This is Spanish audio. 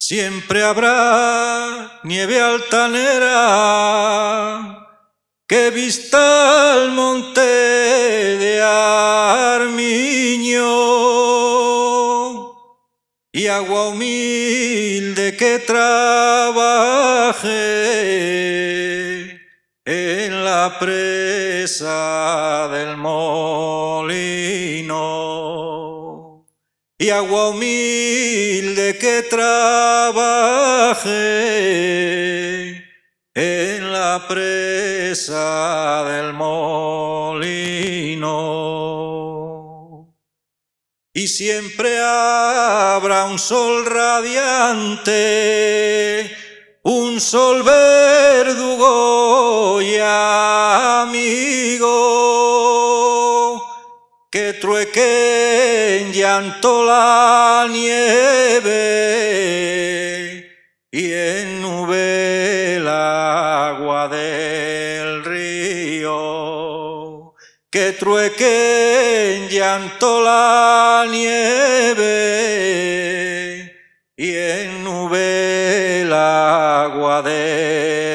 Siempre habrá nieve altanera que vista el monte de Armiño y agua humilde que trabaje en la presa del molino. Y agua humilde que trabaje en la presa del molino. Y siempre habrá un sol radiante, un sol verdugo y amigo, que trueque en llanto la nieve y en nube el agua del río, que trueque en llanto la nieve y en nube el agua del